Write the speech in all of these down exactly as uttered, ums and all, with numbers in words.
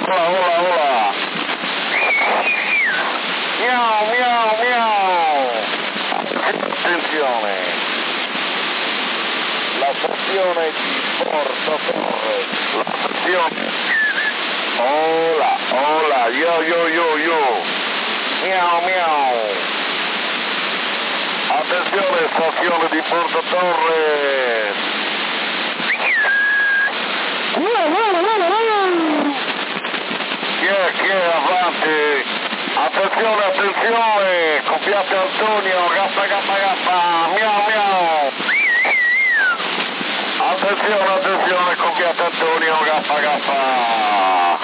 Hola, hola, hola. Miau, miau, miau. Attenzione. La stazione di Porto Torres. La stazione. Hola, hola, yo, yo, yo, yo. Miau, miau. Attenzione, stazione di Porto Torres. Chi è, chi è, avanti? Attenzione, attenzione, copiate Antonio, gappa, gappa, gappa, miau, miau. Attenzione, attenzione, copiate Antonio, gappa, gappa.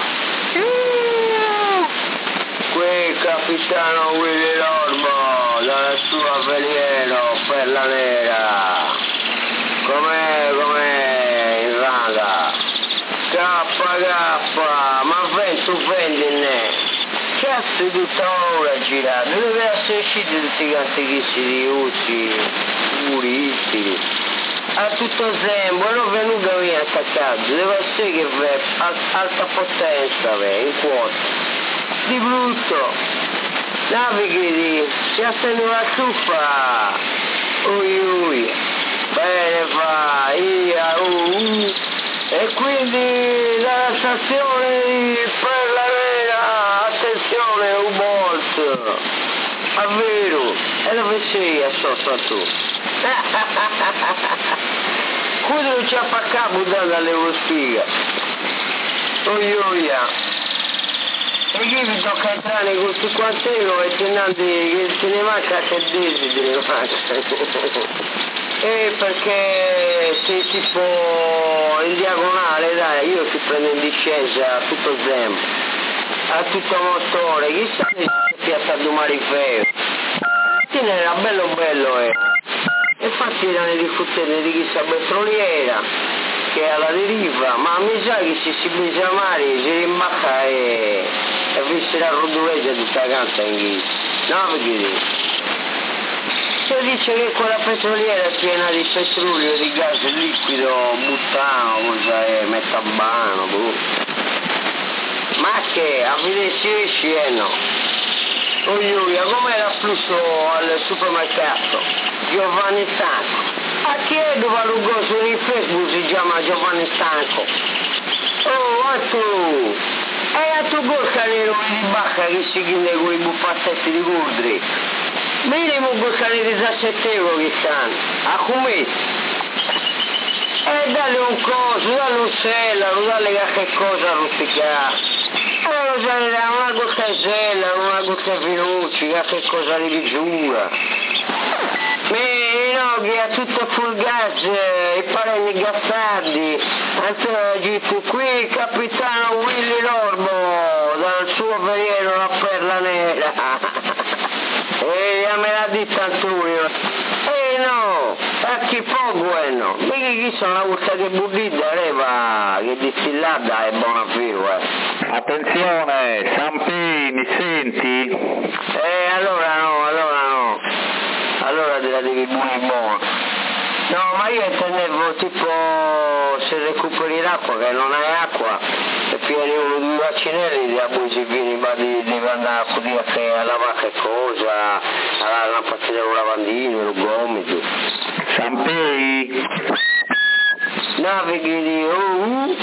Qui capitano Willy Lorbo, dalla sua Veliero, Perla Nera. Com'è, com'è, in raga? Kappa, kappa, ma venti, tu vendine. Cazzo di tutta ora girare, dove essere usciti tutti i cantichissimi usi, puristi. A tutto tempo, non è venuto via attaccato, deve essere che è alta potenza, beh, in quota. Di brutto, navighi, si attende la zuffa, ui ui, bene fa, ia, uh, uh. E quindi dalla stazione di Perla Nera, attenzione, un bolt, a vero, e dove sei a sosta tu? Qui non c'è a capo dalle ostiche, oi oia. E qui mi tocca entrare con cinquanteno e tenendo che se ne manca che desideri, te ne manca. E perché sei tipo in diagonale, dai, io ti prendo in discesa a tutto il tempo, a tutto motore, chissà che piazza di Marifeo. Sì, era bello bello, eh. Infatti erano i discussioni di chissà petroliera, che è alla deriva, ma mi sa che se si pensa male si rimbacca e, e visse la rodolezza di sta canza in ghisa. No, perché si dice che quella petroliera è piena di petrolio, di gas liquido, butano, cosa è, metabano, boh. Ma che, a vedere se esci e no. Oi oi, come l'afflusso al supermercato? Giovanni Stanco. A chi è dove Lugoso in Facebook si chiama Giovanni Stanco? Oh, a tu! E a tu gosta nero di bacca che si chiede con i buffassetti di Curdri? Minimo costano diciassette euro che stanno, a come? E dalle un coso, dalle un sellaro, dalle che cosa a rusticare. E lo sai, una costa di sellaro, una costa di finucci, che cosa di misura. Mi no, che ha tutto full gas, i parenti gassardi. Anzi, qui il capitano Willy Lorbo, dal suo Veliero la Perla Nera. E a me l'ha detto Antonio, eh no, a chi può bueno, mica chi sono la volta che buddita arriva, che distillata è buona più, eh. Attenzione, Sampi, mi senti? Eh, allora no, allora no, allora te la devi buoni buona. No, ma io intendevo tipo se recuperi l'acqua, che non hai acqua, e pieni uno due vaccinelli, da poi si vieni di, di andare a dire che a lavare che cosa, a una partita con lavandino, un gomito. Sampei? Navighi di uh,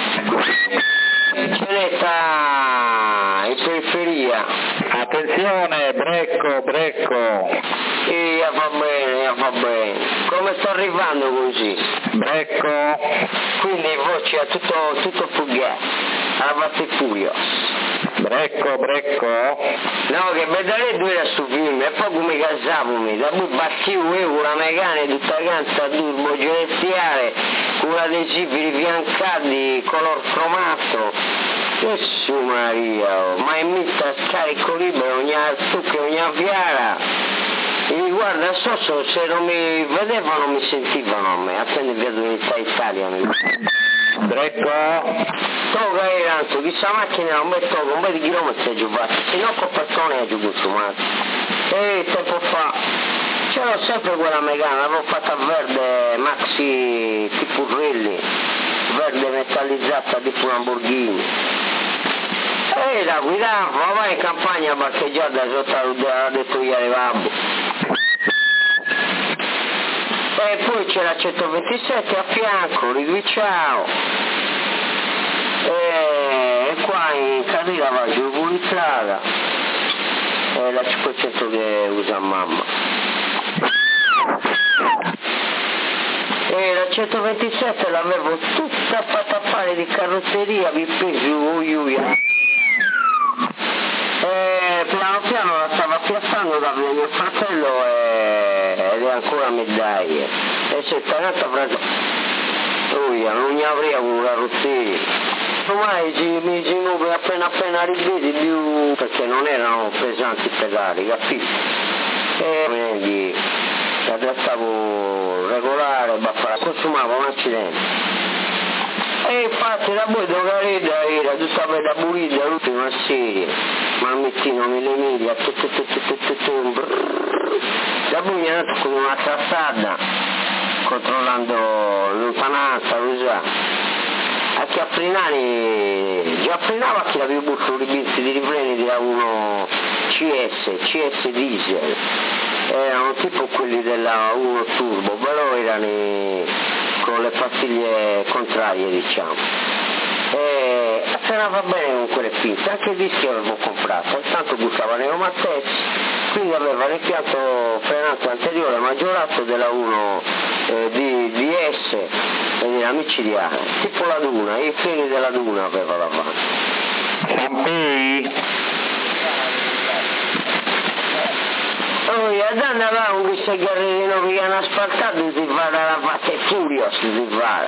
ce ne sta in periferia. Attenzione, brecco, brecco. E va bene, va bene. Come sto arrivando così? Brecco. Quindi voce a tutto, tutto fugato, alla parte furia. Brecco, brecco. No, che vedere due a sto film, e poi come casavomi, da poi battivo io con la meccanica tutta canza turbo giudiziale, con adesivi rifiancati, color cromato. Gesù Maria, ma è mitta scarico libero, ogni stucca, ogni fiara. E guarda, so, so se non mi vedevano mi sentivano a me, attende via d'unità Italia. Brecco. Tocca era tanto, chissà macchina non mi tocca, un po' di chilometri a giocare, se no con persone a giocare, ma. E tempo fa, c'era sempre quella meccanica, l'avevo fatta verde, maxi tipo Rally, verde metallizzata tipo Lamborghini. E la guidava, vai in campagna a parcheggiare da sotto ha detto ieri babbo. E poi c'era centoventisette a fianco, Riduiciao. E qua in Cadira va giù Pulizzaga. E la cinquecento che usa mamma. E la centoventisette l'avevo tutta fatta fare di carrozzeria, vi preso uiuia. E piano piano la stava piazzando da mio fratello e... ed è ancora medaglie. E se tornato preso uia, non ne avrei un carrozzeria. Ormai mi si muove appena appena rivedi più perché non erano pesanti i pedali, capito? E quindi la trattavo regolare, consumava un accidente. E infatti la poi Dogareda era tutta bella pulita, l'ultima serie, Mammettino mille miglia, la poi mi è andata con una trassata, controllando l'impananza, lo sa. A Chiapprinani, già frenava chi aveva buttato i binzi di rifreni da uno C S, C S diesel, erano tipo quelli della uno turbo, però erano con le pastiglie contrarie diciamo. E frenava bene con quelle pinze, anche il dischi avevo comprato, tanto buttava neumatessi, quindi aveva l'impianto frenante anteriore maggiorato della uno eh, di, di S e della micidiale, tipo la Duna, i freni della Duna aveva davanti. Oh, andando là un guissagarrino che hanno asfaltato si fa dalla parte Furious si fa.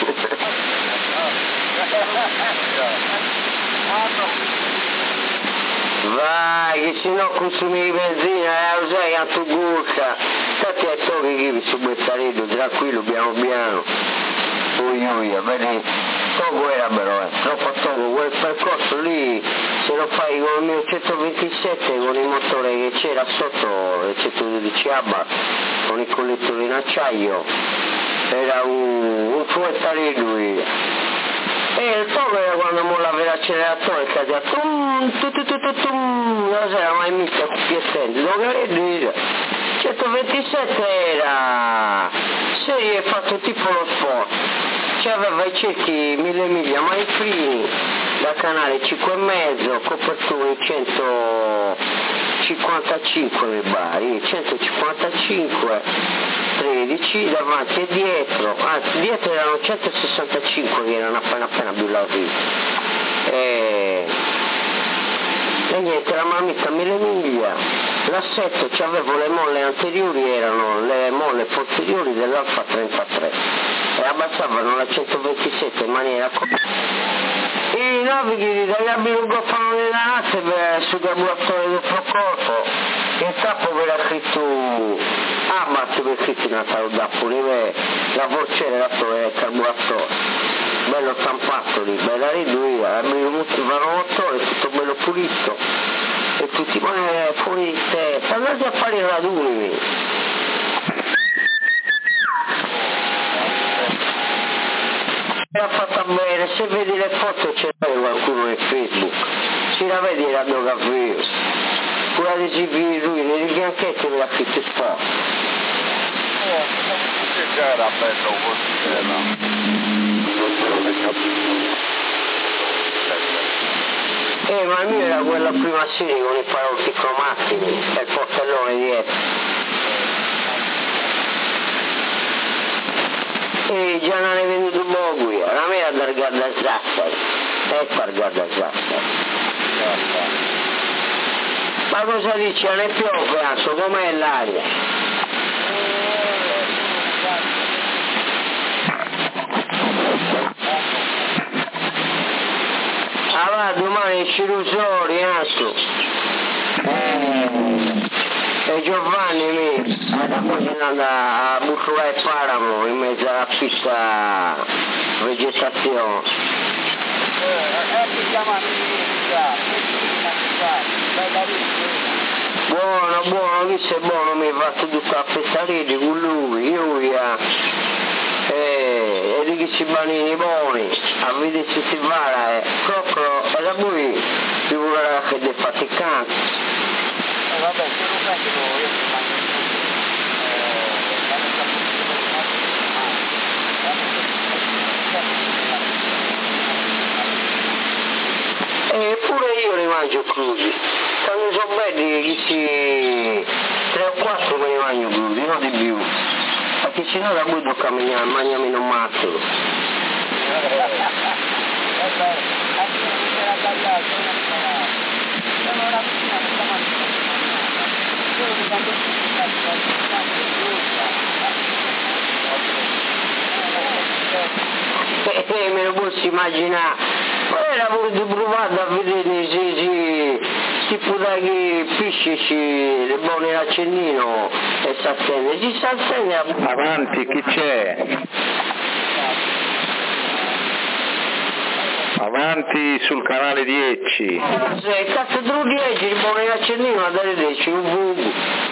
Vai, che se no consumi benzina, eh, usai a tu gurca. Infatti è so che chi su Bettaredo, tranquillo, piano piano. Ui ui, vedi, Togo era però, eh, troppo Togo, quel percorso lì, se lo fai con il mio centoventisette, con il motore che c'era sotto, il centododici Abba, con il collettore in acciaio, era un, un fuettaredo. E il Togo era quando mollava l'acceleratore che faceva tum tum tum tum tum, non si era mai misto con piazzenti, Dogaredo centoventisette era serie fatto tipo lo sport, c'aveva i cerchi mille miglia ma i freni da canale cinque e mezzo, copertura in centocinquantacinque mi pare, centocinquantacinque tredici davanti e dietro, anzi dietro erano centosessantacinque che erano appena appena più lauti. E... e niente, la marmitta mille miglia, l'assetto c'avevo le molle anteriori, erano le molle posteriori dell'Alfa trentatré e abbassavano la centoventisette in maniera i navighi da Gabino goffano le nasse sul carburatore del procorpo, il tappo era scritto Abbas per scritto in Natale da pure la forcere del carburatore, bello stampato lì, bella riduita, abbiamo il motore tutto bello pulito e tutti ma fuori di testa, andate a fare i raduni. Era fatta bene, se vedi le foto c'è qualcuno in Facebook, si la vedi era Doga Views, pure adesivi lui, nei fianchetti me l'ha scritto sport. Che già era bello così, era. Eh, ma il mio era quella prima serie con i parotti cromatici e il portellone dietro. E già non è venuto poco io, la mia era da Garda Sassari, ecco a Garda Sassari. Ma cosa dici? Non è piove, anzi, com'è l'aria? Ah, domani esce Rusori, anzi. E Giovanni mi anda a buttare il paramo in mezzo alla pista vegetazione. Buono, buono, questo è buono, mi ha fatto tutta la festa con lui, io, e e di chi si banini buoni, a vedere se si vara, e proprio, e da poi figura che è faticante. E vabbè, se lo prendo io ti mangio e pure io li mangio crudi, quando sono belli chi si tre o quattro me li mangio crudi, non di più, perché sennò da poi tocca mangiare, mangiami non mazzo. E eh, me lo posso immaginare, poi era voluto provare a vedere se si, si può dare piscici le buone accennino e si attende, si sta attende a... Avanti, chi c'è? Avanti sul canale dieci. Se cazzo te lo dieci, il buone accennino a dare dieci, un buco.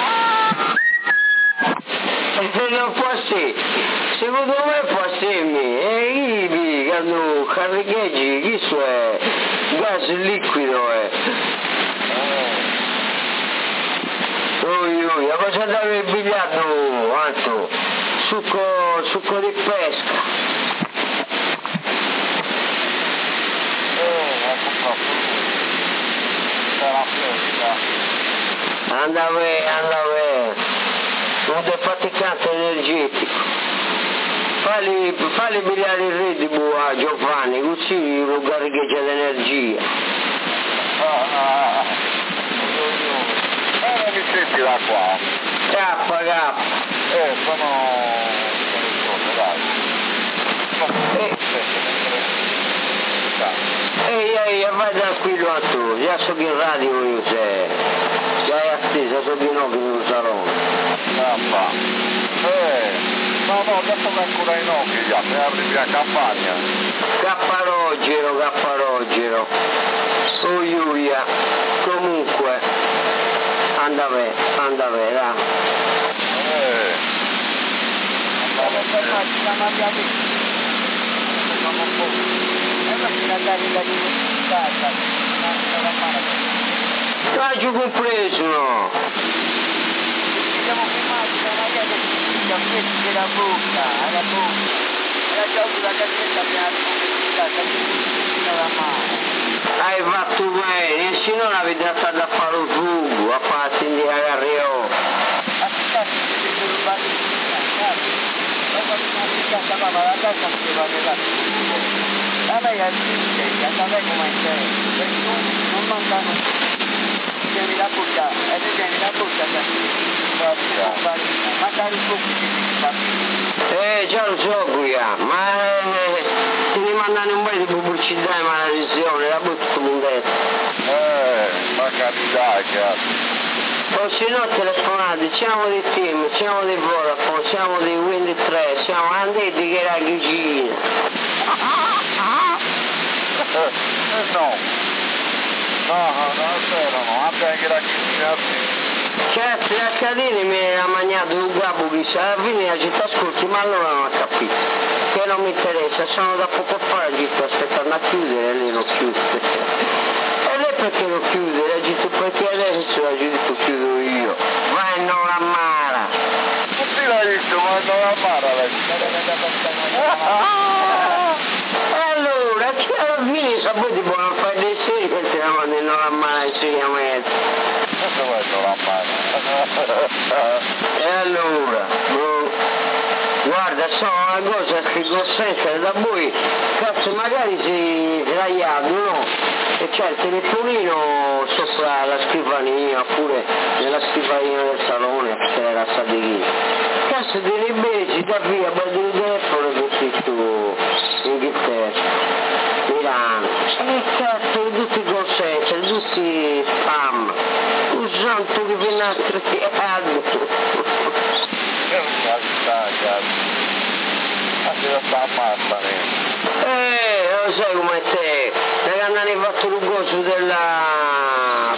E non può essere, secondo me può essere, e i quando carregaggi, questo è gas liquido, eh. Oh, io, io, cosa dare il biglietto, Anto? Succo, succo di pesca. Anda bene, anda bene. Un defaticante energetico. Fagli, fagli pigliare il Red a Giovanni, così lo caricheggia l'energia. Ah, ah, eh, non mi senti da qua? Cappa, cappa. Eh, sono... dai. Ehi, ehi, vai tranquillo a tu, già so che in radio io sei. Già hai attesa, so che no che non sarò. Cappa. Eh, no, no, adesso mi ancora in occhi già, se apri la campagna. Capparogero, capparogero. Oh, Giulia, comunque, anda bene, anda bene, dai. Eh. Andavo a fermarci la maglia di... Andiamo un po'. E la finalità di università, la mano. L'ho compreso, no? Siamo filmati da una via che questi della bocca, alla bocca, era già una cassetta appena ricominciata, che la mano. Hai fatto bene, e se non avete trattato a fare un fugo, a fare sindicare a Rio. Aspettate, che si sono rubati di vita, dopo che sono stata papà, la casa non si va a la lei è triste, a lei come è, perché non mancano. Tieni la bocca, e tu tieni la bocca, magari un po' più. Eh, già lo so, Guia, ma eh, ti devi mandare un po' di pubblicità e maledizione, la butto un detto. Eh, magari dai, cazzo. O se no telefonate, siamo dei team, siamo dei Vodafone, siamo dei Wind tre, siamo andati che era vicina. Eh no. No, no, è vero, no, vabbè che la cucina sì. Cazzo, la Cadini mi ha mangiato un gabbo che sa, alla fine la città ascolti, ma allora non ho capito. Che non mi interessa, sono da poco fa la città aspettando a chiudere e lei non chiude. E lei perché non chiude? La città perché adesso la città chiudo io. Vai non la mara. Tutti l'hai detto, ma non la mara lei. E allora, che alla fine sapete buono fare dei seri che te la mandano la mano insegnamento. Questo vuoi non la mano. E allora, boh, guarda, sono una cosa che consente da voi, cazzo magari si sdraiato, no? E c'è il telefonino sopra la scrivania, oppure nella scrivania del salone, che era Sadeghi. Cazzo te ne besi da via, per il telefono così tu, Inghilterra. Milano, e cazzo, tutti i consensi, tutti spam, un santo di venastro fiato. Che università, cazzo. Anche da sta ammazzane. Eh, lo sai come te, perché hanno fatto il coso della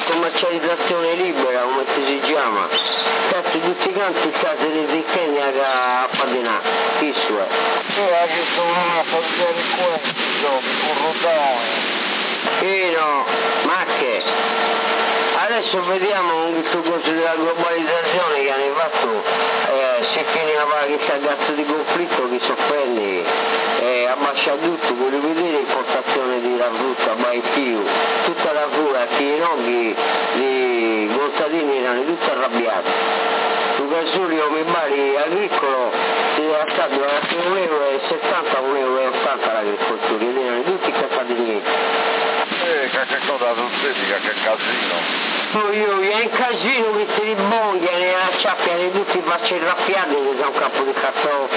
commercializzazione libera, come si chiama. Cazzo, tutti quanti state di Kenya che ha fatto ordina, chi su è? Io che sono una famiglia di questi, un rodone. Pino, ma che? Adesso vediamo un coso della globalizzazione che hanno fatto, eh, si finiva questo cazzo di conflitto che sofferni, eh, abbascia tutto, voglio vedere importazione di la frutta, mai più, tutta la frutta, che i noghi di contadini erano tutti arrabbiati. Tu Casulio mi pare agricolo si era stato da un euro e settanta a un euro e ottanta l'agricoltura, ed erano tutti cazzati niente. Eh, che cosa sintetica, che casino. Poi io, è un casino che ti ribonghi, ne acciappiano tutti i facci raffiati che sono un campo di cartoffi.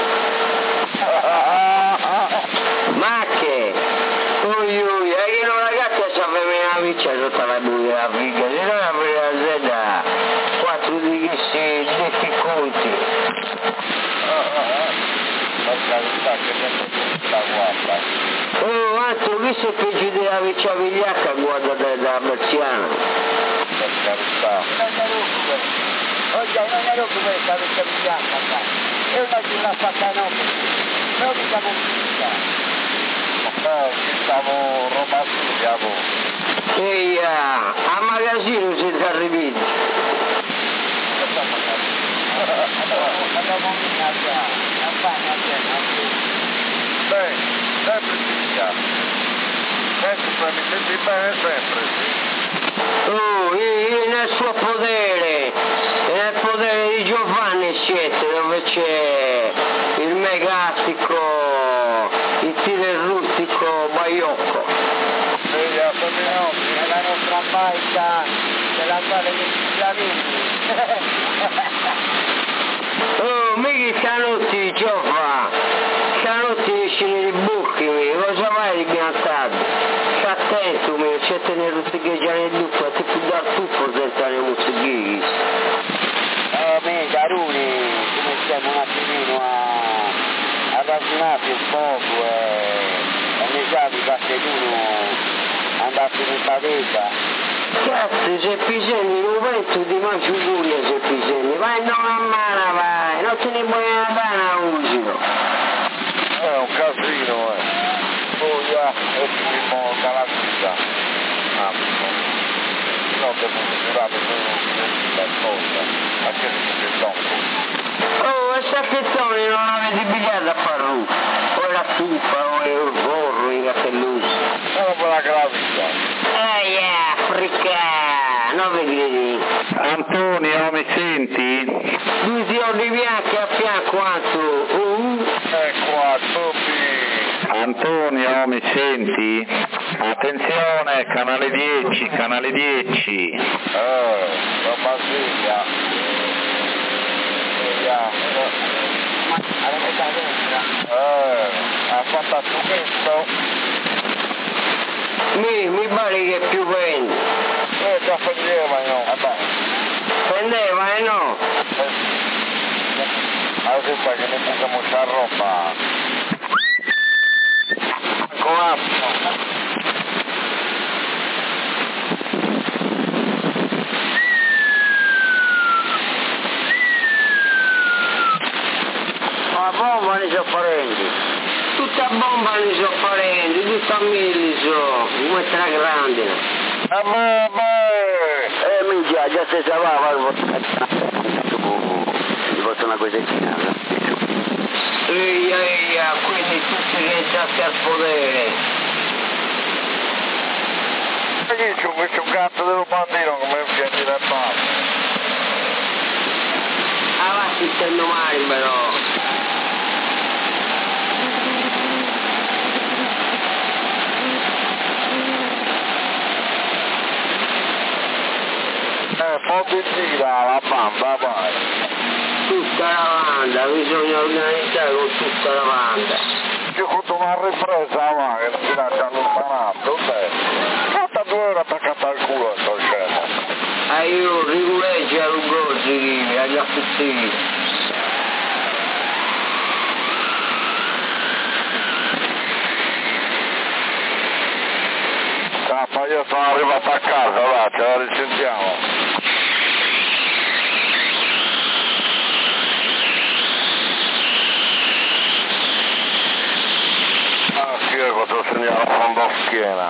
Ma che? Poi io, è che non ragazzi sapeva la viccia sotto la buia della figa, se non aprire la zeta, quattro di questi detti conti. La carità che mi sta guarda. Oh, altro, qui se peggio della vecchia vigliacca guarda da Marziana. Per carità. Oggi non ero come questa vecchia vigliacca qua. E una di una fatta no. Noi siamo finita. No, siamo roba studiamo. Ehi, a magazzino siete arrivati. Andiamo in casa. A fare a te. Beh, sempre figlia. Sempre mi senti bene sempre, sì. Oh, io nel suo potere, nel potere di Giovanni siete, dove c'è il megastico, il tilerruttico Baiocco. Vedi, a Sominocchi, è la nostra baita, della quale che ci chiamini. Oh, mica stanotte, Giova, stanotte escono i buchi, cosa vai di piantato? Sta attento, mi c'è tenere rutticheggiare il lupo, ti può dar tutto senza le muzzichini. Oh, me, Caruni, come stiamo un attimino a, a ragionarci un poco e a me già vi fate tu andarsi in pavetta. Cazzo, se Piselli lo vento ti mangio pure se Piselli, vai non a mano vai, non te ne puoi andare a usino. È un casino, eh. Oh, yeah, e primo galassia. Ah, no, devo misurare la cosa, ma che si fa? Oh, e sacchettoni non avete pigliato a farlo, o la stufa, o il forro, i cattellusi. Sono per la gravità. Ehi, Africa, non vi credi? Antonio, mi senti? Due fiori bianchi a fianco, altro. Uh. Ecco a tutti. Antonio, mi senti? Attenzione, canale dieci, canale dieci. Eh, la Basilia. Alla metà destra. Eh, ha fatto a succhetto. Mi, mi pare che più prendi. Eh, già prendeva, no? Vabbè. Prendeva e no? Allora sembra che ne facciamo c'ha roba. Ancora. Ma bomba ne so parenti. Tutta bomba ne so parenti, tutta milli so, come tra grandi. Ah, beh, beh. Eh, minchia, già si sapeva, ti faccio una cosettina. Ehi, ehi, quindi tutti rientrati al potere. E che c'è questo gatto dello bambino come piace da parte? Avanti, stanno male però. Eh, foto gira la banda, vai. Tutta la banda, bisogna organizzare con tutta la banda. Ci ho fatto una ripresa, ma che non si lascia allontanato, beh. Fatta due ore attaccata al culo, sto scemo. Ah, io rigoleggi a Lugozzi, agli affittini. Cappa, io sono arrivato a casa, va, ce la risentiamo. Ah, sì, questo segnale a fondo schiena.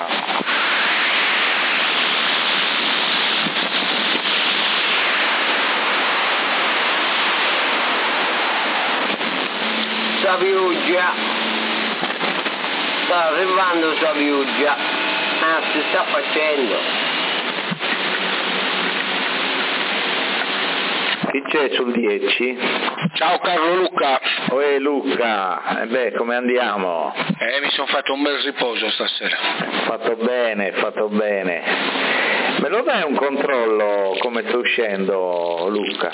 Sa pioggia, sta arrivando sa pioggia, ah, si sta facendo. Chi c'è sul dieci? Ciao Carlo Luca. Oi Luca, e eh beh, come andiamo? Eh, mi sono fatto un bel riposo stasera. Fatto bene, fatto bene. Me lo dai un controllo come sta uscendo Luca?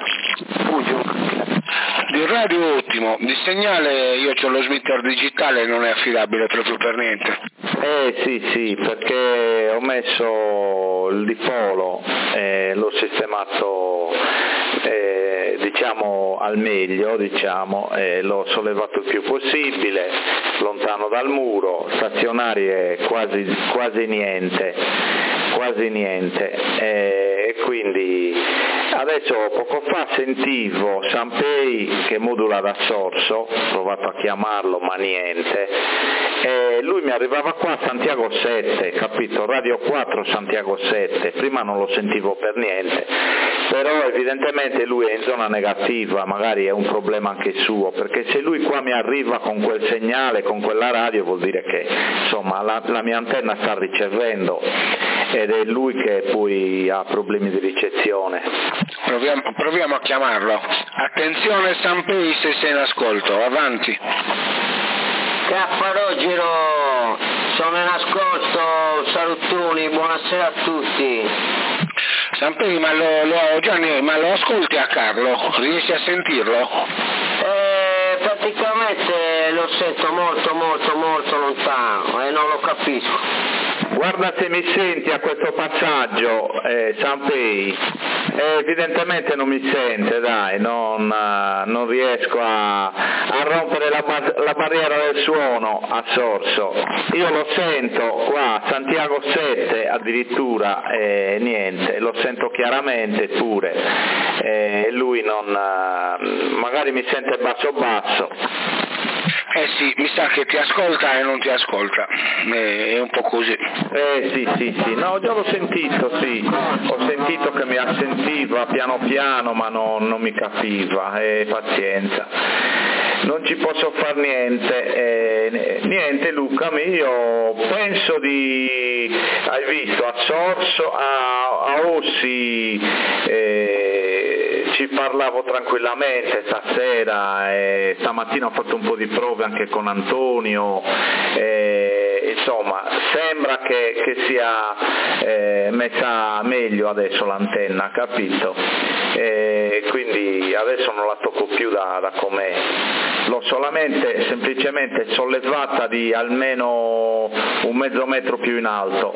Di radio ottimo, di segnale io ho lo smitter digitale, non è affidabile proprio per niente. Eh sì sì, perché ho messo il dipolo, eh, l'ho sistemato eh, diciamo al meglio, diciamo, eh, l'ho sollevato il più possibile, lontano dal muro, stazionarie quasi, quasi niente, quasi niente, eh, e quindi adesso poco fa sentivo Sanpei che modula da Sorso, ho provato a chiamarlo ma niente, e lui mi arrivava qua a Santiago sette, capito? Radio quattro Santiago sette, prima non lo sentivo per niente, però evidentemente lui è in zona negativa, magari è un problema anche suo, perché se lui qua mi arriva con quel segnale, con quella radio, vuol dire che insomma la, la mia antenna sta ricevendo ed è lui che poi ha problemi di ricezione. Proviamo, proviamo a chiamarlo. Attenzione Sanpei se sei in ascolto, avanti. Rogero, sono in ascolto, salutoni, buonasera a tutti. Sanpei, ma lo, lo, Gianni, ma lo ascolti a Carlo? Riesci a sentirlo? Eh, praticamente lo sento molto molto molto lontano e non lo capisco. Guarda se mi senti a questo passaggio, eh, Sanpei, eh, evidentemente non mi sente, dai, non, uh, non riesco a, a rompere la, la barriera del suono a Sorso. Io lo sento qua, Santiago sette addirittura, e eh, niente, lo sento chiaramente pure, eh, lui non, uh, magari mi sente basso basso. Eh sì, mi sa che ti ascolta e non ti ascolta, è un po' così. Eh sì, sì, sì, no, già l'ho sentito, sì, ho sentito che mi assentiva piano piano ma no, non mi capiva, eh, pazienza. Non ci posso far niente, eh, niente Luca, io penso di, hai visto, a Sorso, a, a Ossi, eh, ci parlavo tranquillamente stasera, eh, stamattina ho fatto un po' di prove anche con Antonio, eh, insomma sembra che, che sia eh, messa meglio adesso l'antenna, capito? Eh, quindi adesso non la tocco più da, da com'è, l'ho solamente semplicemente sollevata di almeno un mezzo metro più in alto.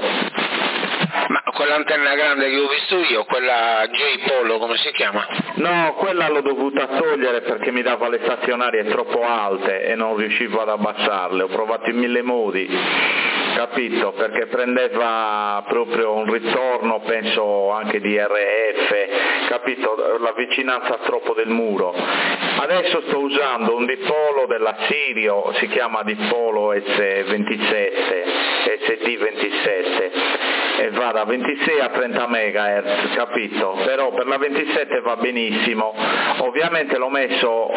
Ma quell'antenna grande che ho visto io, quella J-Polo, come si chiama? No, quella l'ho dovuta togliere perché mi dava le stazionarie troppo alte e non riuscivo ad abbassarle, ho provato in mille modi, capito? Perché prendeva proprio un ritorno, penso anche di R F, capito? La vicinanza troppo del muro. Adesso sto usando un dipolo della Sirio, si chiama dipolo S ventisette, S D ventisette, e va da ventisei a trenta megahertz, capito? Però per la ventisette va benissimo, ovviamente l'ho messo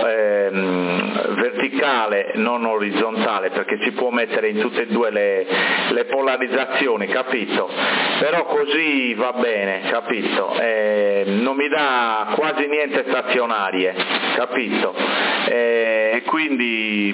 ehm, verticale, non orizzontale, perché si può mettere in tutte e due le, le polarizzazioni, capito? Però così va bene, capito? Eh, non mi dà quasi niente stazionarie, capito? E eh, quindi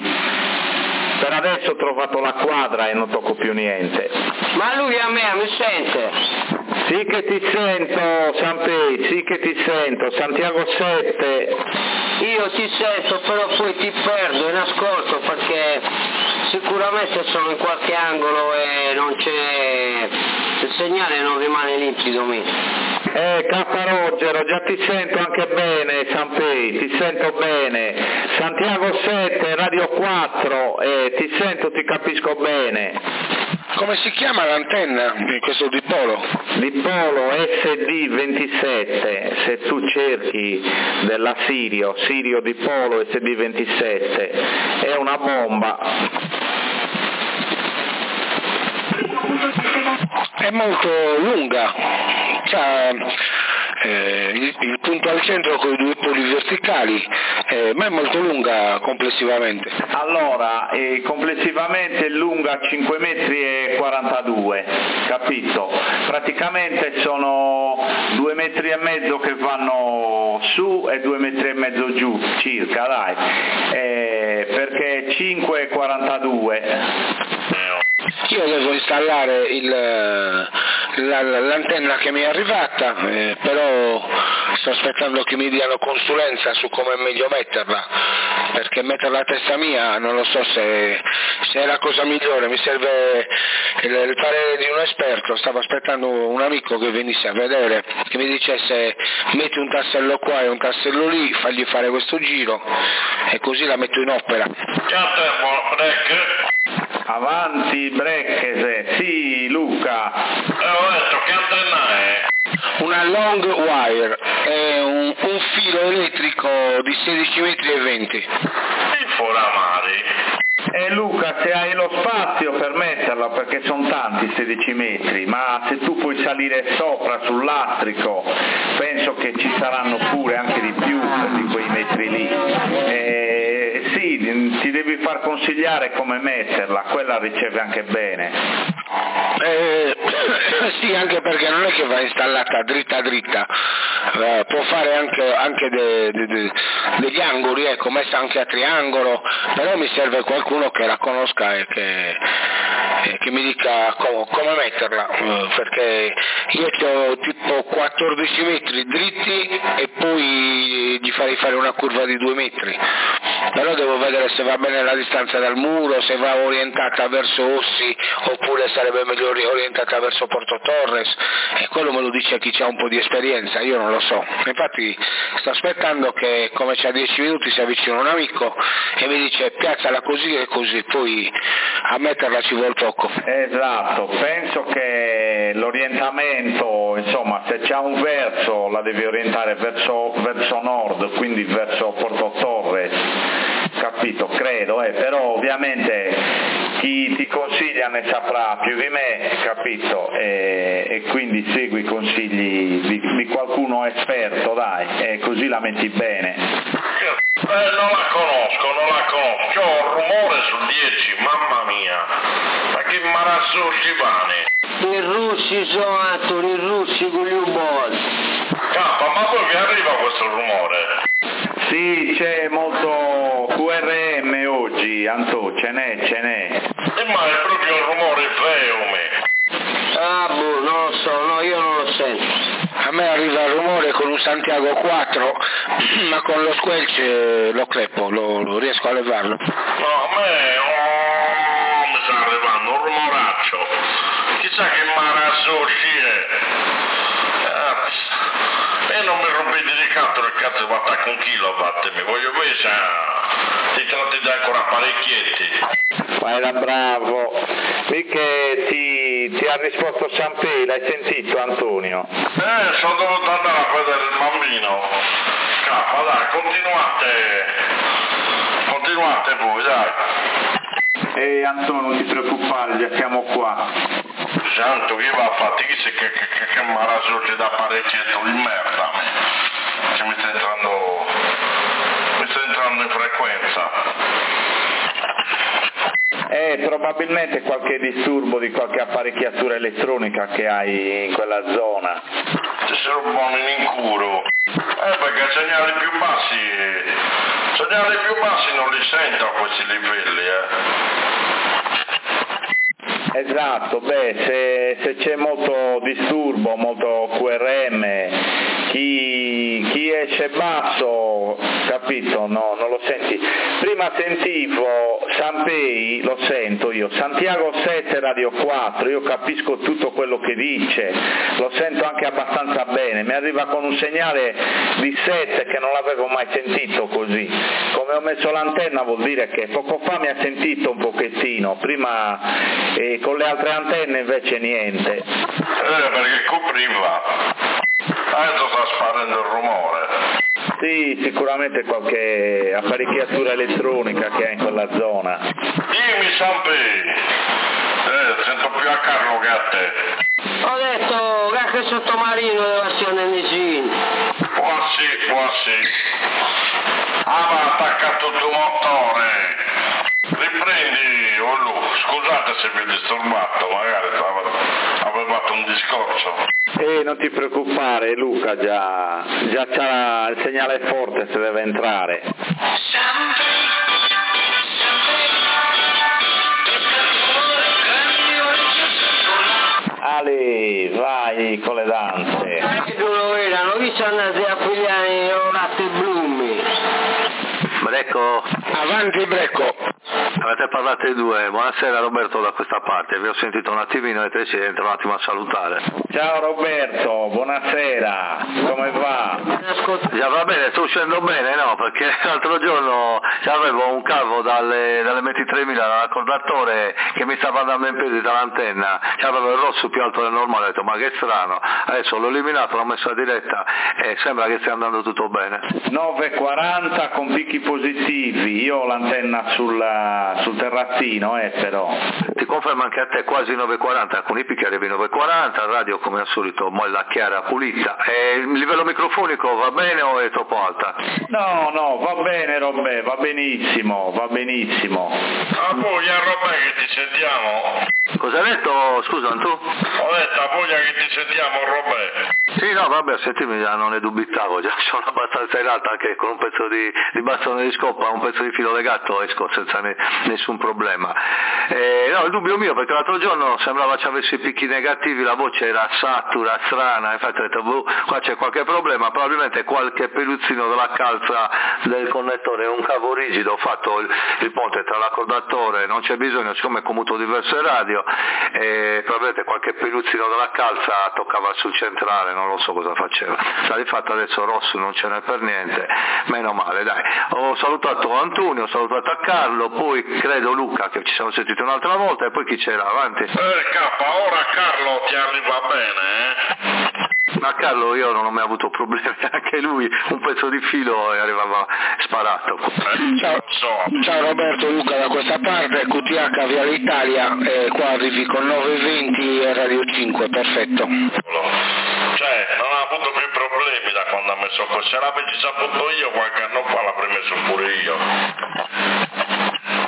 per adesso ho trovato la quadra e non tocco più niente. Ma lui a me mi sente? Sì che ti sento, Sanpei, sì che ti sento, Santiago sette. Io ti sento, però poi ti perdo in ascolto perché sicuramente sono in qualche angolo e non c'è, il segnale non rimane limpido mio. Eh, K. Rogero, già ti sento anche bene, Sanpei, ti sento bene. Santiago sette, Radio quattro, eh, ti sento, ti capisco bene. Come si chiama l'antenna di questo dipolo? Dipolo S D ventisette, se tu cerchi della Sirio, Sirio dipolo S D ventisette, è una bomba. è molto lunga, cioè, eh, il, il punto al centro con i due poli verticali, eh, ma è molto lunga complessivamente. Allora, eh, complessivamente è lunga cinque metri e quarantadue, capito? Praticamente sono due metri e mezzo che vanno su e due metri e mezzo giù, circa, dai, eh, perché cinque e quarantadue. Io devo installare il, la, l'antenna che mi è arrivata, eh, però sto aspettando che mi diano consulenza su come è meglio metterla, perché metterla a testa mia non lo so se, se è la cosa migliore, mi serve il, il parere di un esperto. Stavo aspettando un amico che venisse a vedere, che mi dicesse metti un tassello qua e un tassello lì, fagli fare questo giro e così la metto in opera. Avanti Brecchese, sì Luca. Eh, ho detto che antenna è? Una long wire, è un, un filo elettrico di sedici metri e venti. Il foramari. Eh Luca, se hai lo spazio per metterla, perché sono tanti sedici metri, ma se tu puoi salire sopra sul lastrico, penso che ci saranno pure anche di più di quei metri lì. Eh, sì, ti devi far consigliare come metterla, quella riceve anche bene. Eh, sì, anche perché non è che va installata dritta dritta, eh, può fare anche, anche de, de, de, degli angoli, ecco, messa anche a triangolo, però mi serve qualcuno che la conosca e che, e che mi dica com, come metterla, eh, perché io ho tipo quattordici metri dritti e poi gli farei fare una curva di due metri, però devo vedere se va bene la distanza dal muro, se va orientata verso Ossi oppure sarebbe meglio orientata verso Porto Torres, e quello me lo dice chi ha un po' di esperienza, io non lo so. Infatti sto aspettando che come c'ha dieci minuti si avvicina un amico e mi dice piazzala così e così, poi a metterla ci vuole poco. Esatto, penso che l'orientamento, insomma, se c'è un verso la devi orientare verso, verso nord, quindi verso Porto Torres, capito, credo, eh, però ovviamente chi ti consiglia ne saprà più di me, capito, e, e quindi segui i consigli di, di qualcuno esperto, dai, e così la metti bene. Eh, non la conosco, non la conosco, c'ho un rumore sul dieci, mamma mia, ma che marazzo Stefani. I russi sono attori, i russi con gli U-Boat. Cappa, ma poi vi arriva questo rumore? Sì, c'è molto Q R M oggi, Antò, ce n'è, ce n'è. E ma è proprio un rumore feume. Ah, boh, non lo so, no, io non lo sento. A me arriva il rumore con un Santiago quattro, ma con lo squelch lo crepo, lo, lo riesco a levarlo. No, a me oh, mi sta arrivando un rumoraccio. Chissà che marazzo è. E non mi rompete di canto il cazzo va attacco un kilowatt, mi voglio vedere se ti tratti da ancora parecchietti. Ma era bravo, mica ti, ti ha risposto Sampei, l'hai sentito Antonio? Eh, sono dovuto andare a vedere il bambino. Cappa, dai, continuate, continuate voi, dai. Ehi Antonio, non ti preoccupare, già siamo qua. Santo, che va a fare, che, che, che, che marazzo c'è da parecchietto di merda, che mi sta entrando, mi sta entrando in frequenza. Eh, probabilmente qualche disturbo di qualche apparecchiatura elettronica che hai in quella zona. Se si rubano in incuro. Eh, perché segnali più bassi, segnali più bassi non li sento a questi livelli, eh. Esatto, beh, se, se c'è molto disturbo, molto Q R M, chi, chi esce basso, capito, no, non lo senti. Prima sentivo Sampei, lo sento io, Santiago sette Radio quattro, io capisco tutto quello che dice, lo sento anche abbastanza bene, mi arriva con un segnale di sette che non l'avevo mai sentito così. Come ho messo l'antenna vuol dire che poco fa mi ha sentito un pochettino, prima eh, con le altre antenne invece niente. Eh, perché copriva. Adesso sta sparendo il rumore. Sì, sicuramente qualche apparecchiatura elettronica che ha in quella zona. Dimmi Sampei. Eh, sento più più a Carlo che a te. Ho detto che anche sottomarino deve essere vicino. Può sì, può sì. Ah, ma attacca tutto il motore. Riprendi, oh Lu, scusate se vi ho disturbato, magari avevo fatto un discorso. E non ti preoccupare Luca, già, già c'ha il segnale forte se deve entrare. Ali, vai con le danze. Che duro erano, chi ci andati a pigliare i latte blumi? Brecco. Avanti Brecco. Avete parlato i due. Buonasera Roberto da questa parte, vi ho sentito un attimino e te ci entro un attimo a salutare. Ciao Roberto, buonasera, come va? Già va bene, sto uscendo bene, no? Perché l'altro giorno avevo un cavo dalle, dalle ventitremila dall'accordatore che mi stava andando in piedi dall'antenna, avevo il rosso più alto del normale, ho detto ma che strano, adesso l'ho eliminato, l'ho messo a diretta e sembra che stia andando tutto bene. nove quaranta con picchi positivi, io ho l'antenna sulla, sul terrazzino, eh però. Ti confermo anche a te quasi nove quaranta, con i picchi arrivi nove quaranta, radio come al solito molla chiara pulita. E il livello microfonico va bene o è troppo alta? No, no, va bene Robè, va benissimo, va benissimo. A voglia Robè che ti sentiamo. Cosa hai detto, scusa tu? Ho detto a voglia che ti sentiamo Robè. Sì, no, vabbè, sentimi, già non ne dubitavo, già sono abbastanza in alta che con un pezzo di, di bastone di scoppa, un pezzo di filo legato esco senza ne, nessun problema. Eh, no, il dubbio mio perché l'altro giorno sembrava ci avessi picchi negativi, la voce era satura, strana, infatti ho detto, boh, qua c'è qualche problema, probabilmente qualche peluzzino della calza del connettore, un cavo rigido, ho fatto il, il ponte tra l'accordatore, non c'è bisogno, siccome commuto diverse radio, eh, probabilmente qualche peluzzino della calza toccava sul centrale, non lo so cosa faceva. Sta di fatto adesso rosso non ce n'è per niente, meno male, dai. Ho salutato Antonio, ho salutato a Carlo, poi credo Luca che ci siamo sentiti un'altra volta e poi chi c'era avanti? Eh K, ora Carlo ti arriva bene, eh? Ma Carlo io non ho mai avuto problemi, anche lui un pezzo di filo e arrivava sparato. Ciao, ciao Roberto, Luca da questa parte, Q T H Viale Italia, e qua arrivi con nove venti e Radio cinque, perfetto. Cioè, non ha avuto più problemi da quando ha messo così, se l'avessi saputo io qualche anno fa l'avrei messo pure io.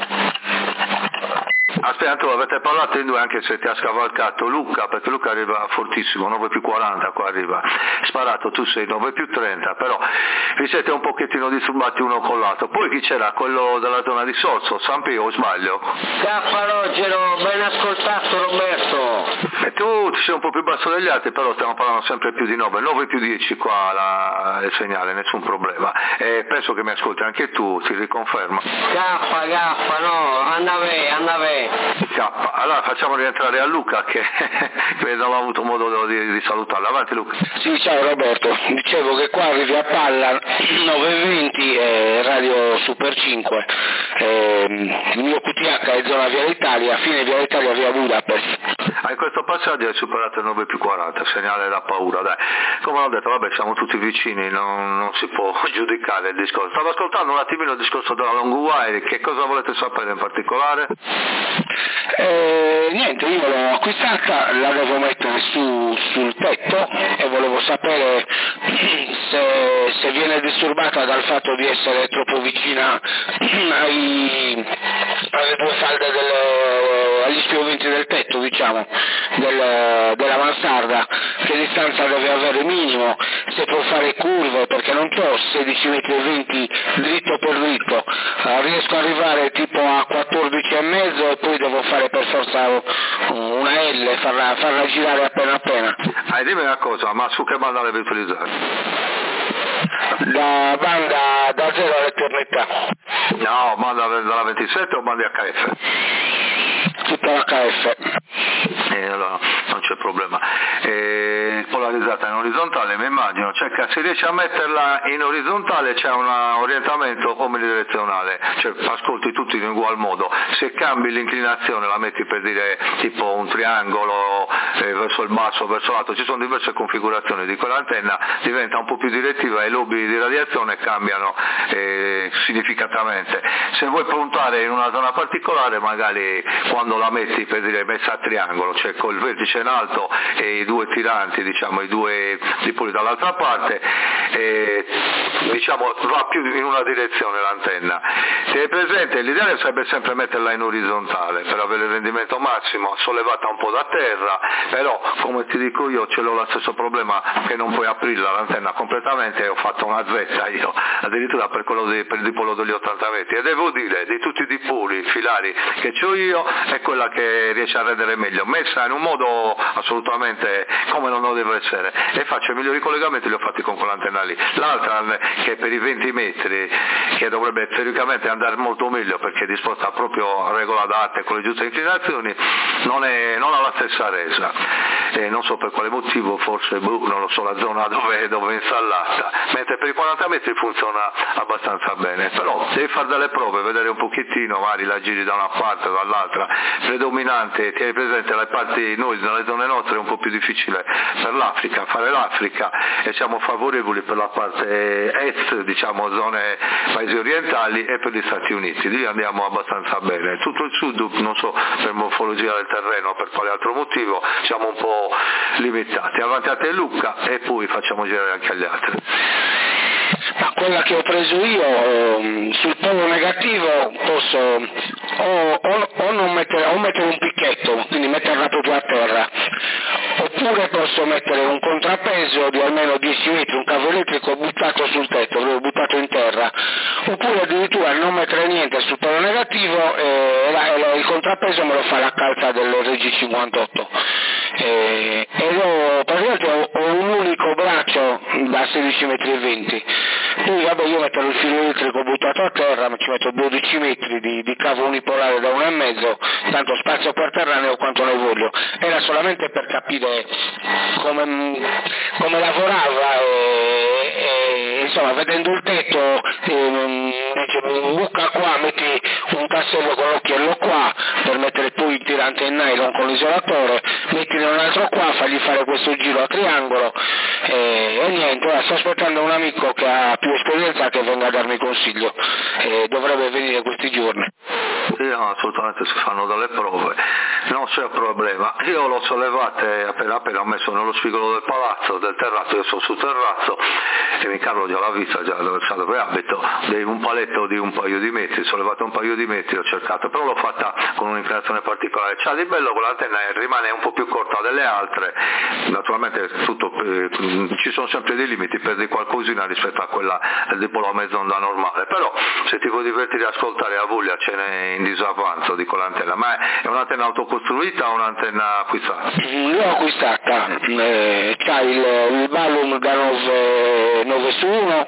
Aspetta, tu avete parlato in due anche se ti ha scavalcato Luca, perché Luca arriva fortissimo, nove più quaranta, qua arriva sparato, tu sei nove più trenta, però vi siete un pochettino disturbati uno con l'altro. Poi chi c'era? Quello della zona di Sorso, San Pio o sbaglio? Caparogero, ben ascoltato Roberto. E tu ti sei un po' più basso degli altri, però stiamo parlando sempre più di nove, nove più dieci qua la, il segnale, nessun problema. E penso che mi ascolti anche tu, ti riconfermo. Cappa, cappa, no, andave, andave. K. Allora facciamo rientrare a Luca che, che non ho avuto modo di, di salutarlo. Avanti Luca. Sì, ciao Roberto, dicevo che qua arrivi a palla nove venti e Radio Super cinque, eh, il mio Q T H è zona Viale Italia, fine Viale Italia via Budapest. Ah, in questo passaggio hai superato il nove più quaranta, segnale da paura, dai. Come ho detto, vabbè, siamo tutti vicini, non, non si può giudicare il discorso. Stavo ascoltando un attimino il discorso della long wire, che cosa volete sapere in particolare? Eh, niente, io l'ho acquistata, la devo mettere su, sul tetto e volevo sapere se, se viene disturbata dal fatto di essere troppo vicina ai, alle due falde del, agli spioventi del tetto, diciamo, del, della mansarda, che distanza deve avere minimo, se può fare curve, perché non ho sedici metri e venti dritto per dritto, uh, riesco ad arrivare tipo a quattordici e mezzo e poi devo fare per forza una L, farla, farla girare appena appena. Ah, dimmi una cosa, ma su che banda devi utilizzare? Da banda da zero all'eternità. No, banda dalla ventisette o banda H F? Tutta l'H F. Eh, allora, non c'è problema. Eh, polarizzata in orizzontale, mi immagino, cioè che se riesci a metterla in orizzontale c'è un orientamento omnidirezionale, cioè ascolti tutti in ugual modo. Se cambi l'inclinazione, la metti per dire tipo un triangolo eh, verso il basso, verso l'alto, ci sono diverse configurazioni di quell'antenna, diventa un po' più direttiva e i lobi di radiazione cambiano eh, significativamente. Se vuoi puntare in una zona particolare, magari quando la metti, per dire messa a triangolo, cioè col vertice in alto e i due tiranti, diciamo i due dipoli dall'altra parte, eh, diciamo va più in una direzione l'antenna. Se è presente, l'ideale sarebbe sempre metterla in orizzontale per avere il rendimento massimo, sollevata un po' da terra, però come ti dico io ce l'ho lo stesso problema che non puoi aprirla l'antenna completamente, e ho fatto una zetta io addirittura per quello di, per il dipolo degli ottanta metri, e devo dire di tutti i dipoli filari che ho io è quella che riesce a rendere meglio, messa in un modo assolutamente come non deve essere, e faccio i migliori collegamenti li ho fatti con quell'antenna lì. L'altra che per i venti metri, che dovrebbe teoricamente andare molto meglio perché è disposta proprio a regola d'arte con le giuste inclinazioni, non, è, non ha la stessa resa, e non so per quale motivo, forse boh, non lo so la zona dove, dove è installata, mentre per i quaranta metri funziona abbastanza bene, però devi fare delle prove, vedere un pochettino, magari la giri da una parte o dall'altra, predominante, tieni presente le parti, noi nelle zone nostre è un po' più difficile per l'Africa, fare l'Africa, e siamo favorevoli per la parte est, diciamo zone paesi orientali, e per gli Stati Uniti, lì andiamo abbastanza bene. Tutto il sud, non so per morfologia del terreno o per quale altro motivo, siamo un po' limitati. Avanti a te Luca, e poi facciamo girare anche agli altri. Ma quella che ho preso io, sul polo negativo posso o, o, o non mettere, o mettere un picchetto, quindi metterla proprio a terra, oppure posso mettere un contrappeso di almeno dieci metri, un cavo elettrico buttato sul tetto, l'ho buttato in terra, oppure addirittura non mettere niente sul polo negativo e la, e la, il contrappeso me lo fa la calza dell'R G cinquantotto. E, e ho, praticamente ho, ho un unico braccio da sedici metri e venti, poi vabbè io metto il filo elettrico buttato a terra, ma ci metto dodici metri di, di cavo unipolare da uno e mezzo, tanto spazio per terra ne ho quanto ne voglio, era solamente per capire come, come lavorava e, e insomma vedendo il tetto eh, buca qua, metti un tassello con l'occhiello qua per mettere poi il tirante in nylon con l'isolatore, mettine un altro qua, fagli fare questo giro a triangolo e, e niente, ora sto aspettando un amico che ha più esperienza che venga a darmi consiglio, e dovrebbe venire questi giorni. Sì, no, assolutamente si fanno delle prove, non c'è problema. Io l'ho sollevate appena appena ho messo nello spigolo del palazzo, del terrazzo, io sono sul terrazzo e mi Carlo già l'ha vista, già dove, dove abito, di un paletto di un paio di metri, sollevato un paio di metri, ho cercato, però l'ho fatta con un'inclinazione particolare. C'ha di bello quell'antenna, rimane un po' più corta delle altre, naturalmente tutto, eh, ci sono sempre dei limiti, perdi qualcosina rispetto a quella del polo a mezz'onda normale, però se ti vuoi divertire a ascoltare a voglia ce n'è in disavanzo di quell'antenna. Ma è un'antenna autocostruita o un'antenna acquistata? L'ho acquistata, eh, c'ha il, il Balum da nove su uno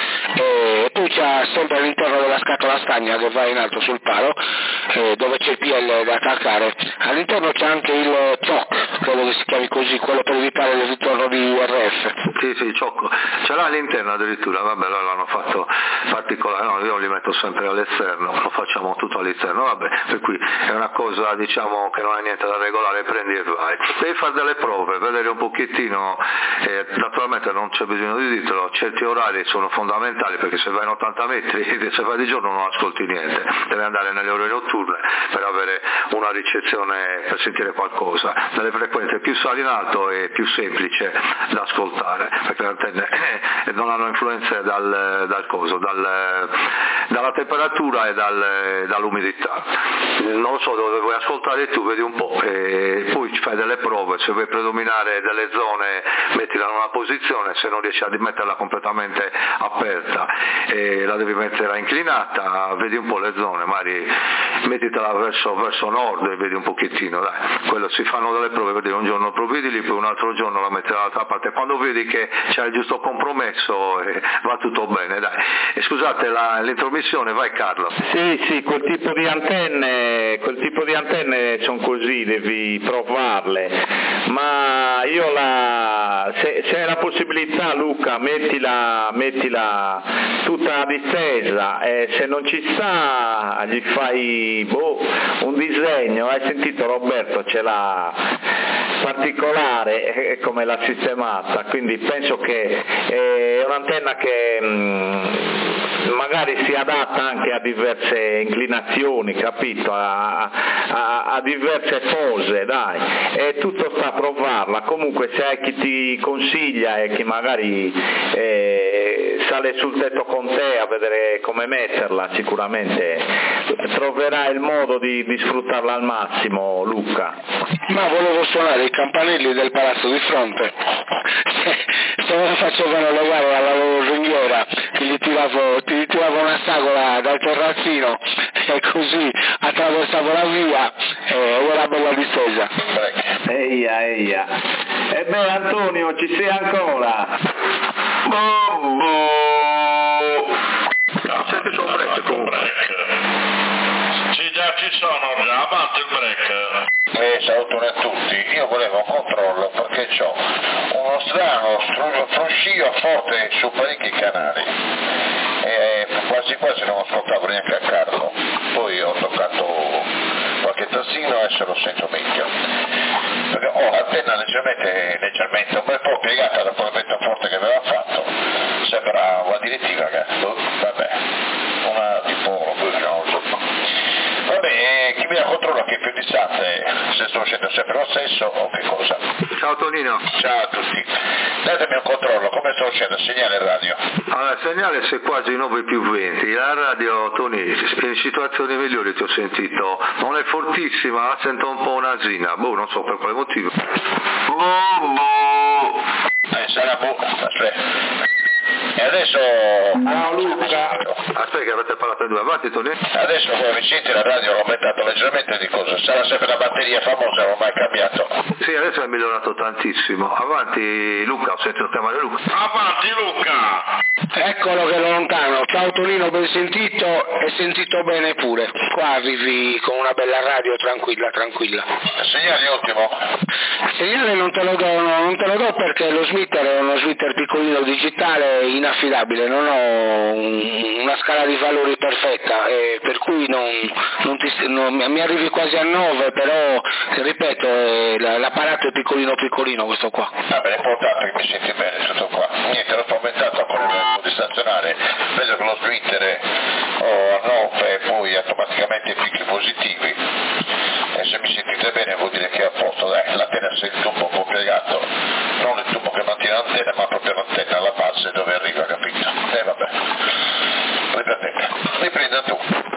e poi c'ha sempre all'interno della scatola stagna che va in alto sul palo, eh, dove c'è il P L da attaccare, all'interno c'è anche il choc, credo che si chiami così, quello per evitare il ritorno di R F. Sì, sì, ciocco, ce l'ha all'interno addirittura, vabbè, loro l'hanno fatto particolare, no, io li metto sempre all'esterno, lo facciamo tutto all'esterno, vabbè, per cui è una cosa, diciamo, che non ha niente da regolare, prendi e vai. Devi fare delle prove, vedere un pochettino, eh, naturalmente non c'è bisogno di dirtelo, certi orari sono fondamentali, perché se vai in ottanta metri, se vai di giorno non ascolti niente, devi andare nelle ore notturne per avere una ricezione, per sentire qualcosa. Dalle frequenze più sali in alto è più semplice da ascoltare, perché le antenne eh, non hanno influenze dal, dal coso, dal, dalla temperatura e dal, dall'umidità. Non lo so dove vuoi ascoltare tu, vedi un po', e poi fai delle prove, se vuoi predominare delle zone mettila in una posizione, se non riesci a metterla completamente aperta e la devi mettere inclinata, vedi un po' le zone, magari mettitela verso, verso nord e vedi un pochettino, dai, quello si fanno delle prove, vedi un giorno provvedili, poi un altro giorno la metti dall'altra parte, quando vedi che c'è il giusto compromesso eh, va tutto bene, dai. E scusate la, l'intromissione, vai Carlo. Sì, sì, quel tipo di antenne, quel tipo di antenne sono così, devi provarle, ma io la, se, se hai la possibilità Luca, mettila, mettila tutta a distesa, e se non ci sta gli fai boh, un disegno, hai sentito Roberto, ce l'ha particolare eh, come l'ha sistemata, quindi penso che eh, è un'antenna che mh, magari si adatta anche a diverse inclinazioni, capito, a, a, a diverse pose, dai, e tutto sta a provarla. Comunque se hai chi ti consiglia e chi magari eh, sale sul tetto con te a vedere come metterla, sicuramente troverai il modo di, di sfruttarla al massimo, Luca. Ma volevo suonare i campanelli del palazzo di fronte, se me la facevano levare alla loro ringhiera, che gli tiravo, gli tiravo una sagola dal terrazzino e così attraversavo la via e era bella distesa. Eia, eia. E beh, Antonio, ci sei ancora? Senti il suo break comunque. Sì, già ci sono, già avanti il break. Eh, salutone a tutti, io volevo un controllo perché ho uno strano stru- fruscio forte su parecchi canali e quasi quasi non ascoltavo neanche a Carlo, poi ho toccato qualche tassino e adesso lo sento meglio, perché ho l'antenna leggermente, leggermente un bel po' piegata da quel vento forte che aveva fatto, sembra una direttiva che, vabbè, una tipo, non lo so. Vabbè, chi mi la controlla che è più distante, se sto facendo sempre lo stesso o che cosa? Ciao Tonino. Ciao a tutti. Datemi un controllo, come sto facendo? Segnale radio. Allora, il segnale sei quasi nove più venti, la radio Tony, in situazioni migliori ti ho sentito, non è fortissima, la sento un po' nasina, boh, non so per quale motivo. Boh, boh. Eh, sarà boh, aspetta. E adesso... Ciao Luca. Aspetta che avete parlato in due, avanti Tony. Adesso come vi senti la radio l'ho aumentato leggermente di cosa? Sarà sempre la batteria famosa, non ho mai cambiato. Sì, adesso è migliorato tantissimo. Avanti Luca, ho sentito chiamare Luca. Avanti Luca! Eccolo che è lontano, ciao Tonino, ben sentito e sentito bene pure. Qua arrivi con una bella radio, tranquilla, tranquilla. Segnale ultimo. Il segnale non te lo do, no, non te lo do perché lo smitter è uno smitter piccolino digitale inaffidabile, non ho un, una scala di valori perfetta, eh, per cui non, non ti, non, mi arrivi quasi a nove, però ripeto, eh, l'apparato è piccolino piccolino questo qua. Vabbè, l'importante è che mi senti bene, tutto qua. Niente, l'ho aumentato con il di stazionare, vedo che lo smitter ho a nove e poi automaticamente i picchi positivi. E se mi sentite bene vuol dire che è a posto, dai, l'antenna è il tubo un po' piegato, non il tubo che mantiene l'antenna, ma proprio l'antenna alla base dove arriva, capito? E eh, vabbè, riprendete, riprenda tu.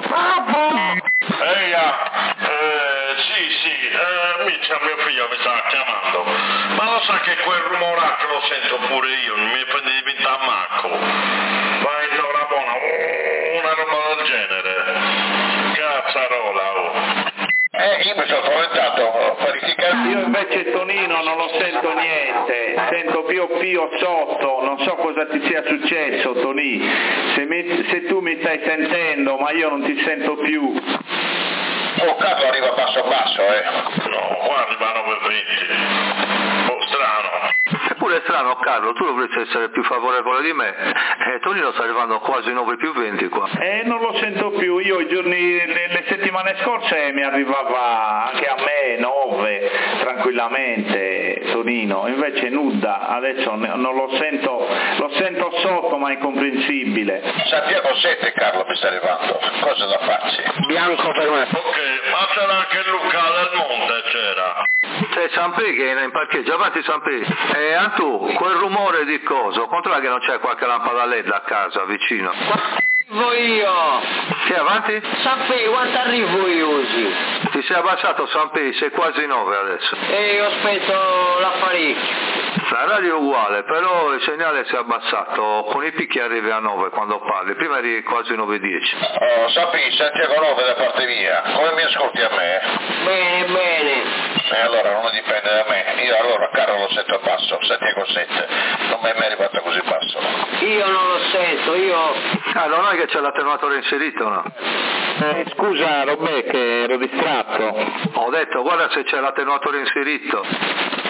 Eia, eh, sì, sì, eh, Miccia, mio figlio mi sta chiamando, ma lo sa che quel rumoraccio lo sento pure io, mi prende di vita a Marco, va in ora buona, una roba del genere, cazzarola, oh. Eh, io mi sono spaventato, verificare. Io invece Tonino non lo sento niente, sento pio pio sotto, non so cosa ti sia successo Toni, se, mi, se tu mi stai sentendo ma io non ti sento più. Oh, Carlo arriva basso basso, eh. No, qua arriva a nove e venti, oh, strano. Eppure è strano Carlo, tu dovresti essere più favorevole di me, eh, Tonino sta arrivando quasi nove più venti qua. Eh, non lo sento più, io i giorni, le, le settimane scorse mi arrivava anche a me nove tranquillamente Tonino, invece nuda, adesso non lo sento, lo sento sotto ma è incomprensibile. Santiago sette Carlo mi sta arrivando, cosa da farci? Bianco per me. Ok, ma c'era anche Luca del Monte, c'era. C'è Sampi che è in parcheggio, avanti Sampi. Eh, Antù, quel rumore di coso, controlla che non c'è qualche lampada L E D a casa vicino. Arrivo io! Che avanti? Sampi, quanto arrivo io così? Ti sei abbassato Sampi, sei quasi nove adesso. E io aspetto l'apparecchio. La radio è uguale, però il segnale si è abbassato, con i picchi arrivi a nove quando parli, prima eri quasi nove dieci. Oh, Sappi, Santiago nove da parte mia, come mi ascolti a me? Bene, bene. E allora non dipende da me, io allora Carlo lo sento basso, Santiago sette, non mi è mai arrivato così basso. Io non lo sento, io... Ah, non è che c'è l'attenuatore inserito, no? Eh, scusa Robè che ero distratto. Ho detto, guarda se c'è l'attenuatore inserito.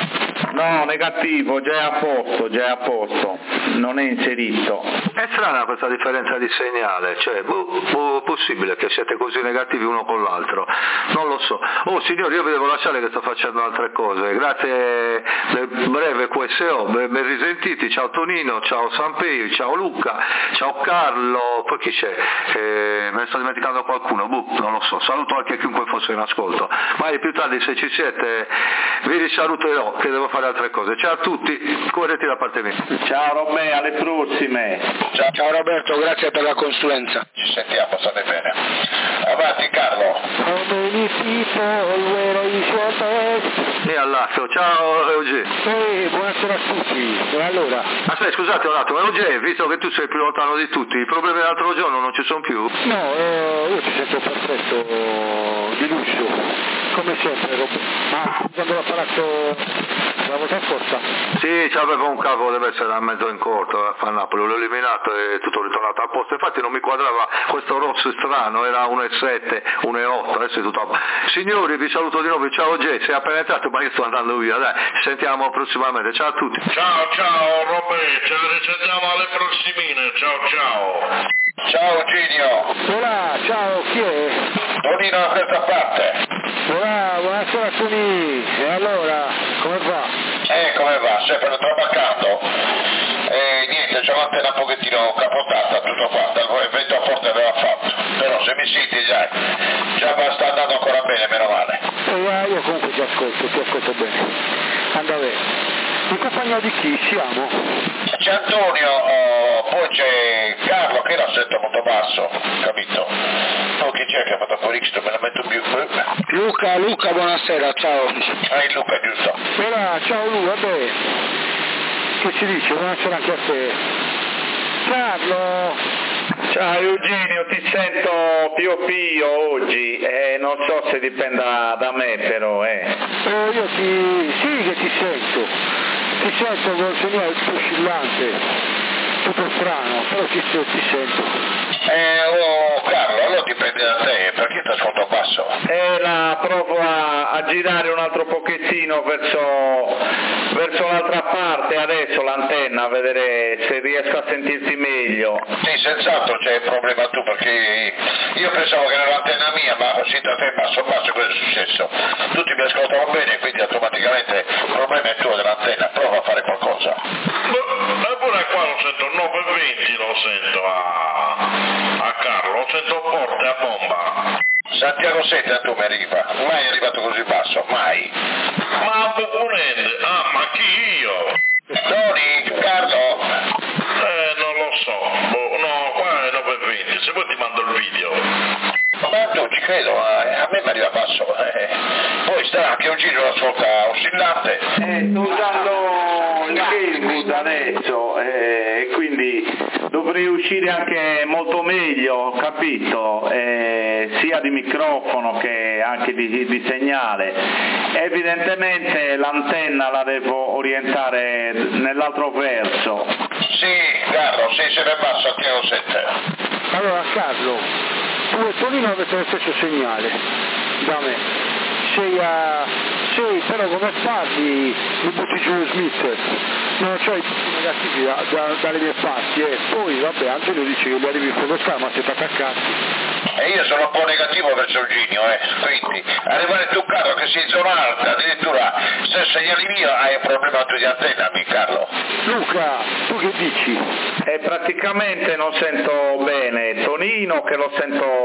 No, negativo, già è a posto, già è a posto, non è inserito. È strana questa differenza di segnale, cioè, boh, boh, possibile che siete così negativi uno con l'altro, non lo so. Oh signori, io vi devo lasciare che sto facendo altre cose, grazie del breve Q S O, ben risentiti, ciao Tonino, ciao Sanpei, ciao Luca, ciao Carlo, poi chi c'è? Eh, me ne sto dimenticando qualcuno, boh, non lo so, saluto anche chiunque fosse in ascolto, ma più tardi se ci siete vi risaluterò che devo fare altre cose. Ciao a tutti, corretti da parte mia. Ciao Robè, alle prossime. Ciao, ciao Roberto, grazie per la consulenza. Ci sentiamo, state bene. Avanti Carlo. E all'altro, ciao Eugenio. Ehi, buonasera a tutti. E allora? Aspetta, scusate un attimo, Eugenio, visto che tu sei più lontano di tutti, i problemi dell'altro giorno non ci sono più? No, eh, io ci sento perfetto, di lusso. Come sempre, Rob. Ma usando l'apparato la volta scorsa? Sì, c'aveva un cavo, deve essere a mezzo in corto, a Napoli, l'ho eliminato e tutto ritornato a posto. Infatti non mi quadrava questo rosso strano, era uno virgola sette, uno virgola otto, adesso è tutto a... Signori, vi saluto di nuovo, ciao Jay, sei appena entrato, ma io sto andando via, dai, ci sentiamo prossimamente, ciao a tutti. Ciao ciao Robè, ce ne risentiamo alle prossimine, ciao ciao. Ciao Eugenio. Hola, ciao, chi è? Tonino da questa parte. Hola, buonasera Tony. E allora, come va? Eh, come va? Sempre trabaccando? E niente, c'ho l'antenna un pochettino capotata, tutto quanto, il vento a forte aveva fatto. Però se mi senti già, già sta andando ancora bene, meno male. Eh, io comunque ti ascolto, ti ascolto bene. Anda bene. In compagnia di chi siamo? C'è Antonio, oh, poi c'è Carlo che la sento molto basso, capito? Poi chi c'è che ha fatto fuori X, me la metto più. Luca, Luca, buonasera, ciao. Ah, il Luca, giusto? Hola, ciao Lu, vabbè. Che si dice? Buonasera anche a te. Carlo! Ciao Eugenio, ti sento pio pio oggi, eh, non so se dipenda da me però, eh. Eh, io ti... sì che ti sento, ti sento con il segnale oscillante, tutto strano, però ti, ti sento. Eh, oh Carlo, allora dipende da te, perché ti ascolto basso? Eh, la provo a, a girare un altro pochettino verso, verso l'altra parte adesso l'antenna, a vedere se riesco a sentirti meglio. Sì, senz'altro c'è il problema tu, perché io pensavo che era l'antenna mia, ma così da te basso basso cosa è successo? Tutti mi ascoltano bene, quindi automaticamente il problema è tuo dell'antenna, prova a fare qualcosa. Eppure qua lo sento nove e venti, lo sento a, a Carlo, lo sento forte a bomba. Santiago Sette tu mi arriva, mai è arrivato così basso, mai. Ma a Bucunende, ah ma chi io? Tony, Carlo? Eh non lo so, boh, no qua è nove e venti, se vuoi ti mando il video. Ma tu ci credo, ma a me mi arriva basso. Eh. Poi sta anche un giro ascolta oscillante. Eh, sto usando il Gamewood adesso e eh, quindi dovrei uscire anche molto meglio, capito? Eh, sia di microfono che anche di, di segnale. Evidentemente l'antenna la devo orientare nell'altro verso. Sì, Carlo, sei sempre basso Santiago Sette. Allora Carlo, tu e Tonino avete lo stesso segnale, da me. Sei a... sei, però come parli mi butti giù Smith, non c'ho i punti negativi da, da, dalle mie parti, e poi vabbè Angelo dice che li arrivi in fotocamera, ma siete attaccati. E io sono un po' negativo verso Eugenio, eh, quindi arrivare tu Carlo che sei in zona alta, addirittura se segnali mio hai un problema tu di antenna, mi Carlo. Luca, tu che dici? Eh, praticamente non sento bene Tonino, che lo